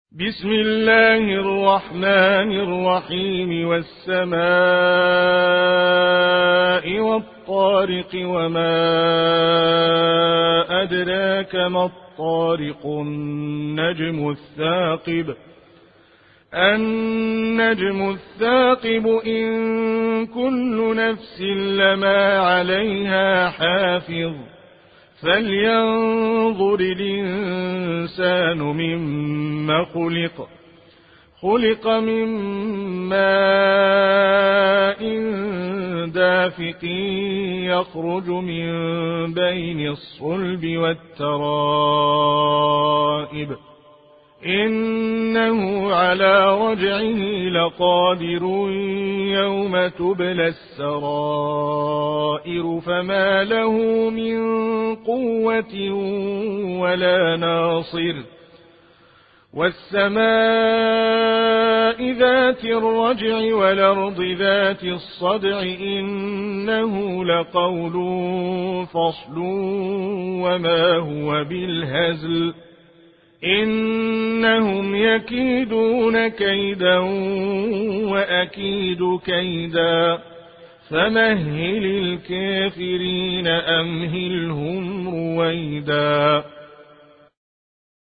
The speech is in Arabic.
بسم الله الرحمن الرحيم والسماء والطارق وما أدراك ما الطارق النجم الثاقب إن كل نفس لما عليها حافظ فلينظر الإنسان مما خلق من ماء دافق يخرج من بين الصلب والترائب إنه على رجعه لقادر يوم تبلى السرائر فما له من قوة ولا ناصر والسماء ذات الرجع والأرض ذات الصدع إنه لقول فصل وما هو بالهزل إنهم يكيدون كيدا وأكيد كيدا فمهل الكافرين أمهلهم رويدا.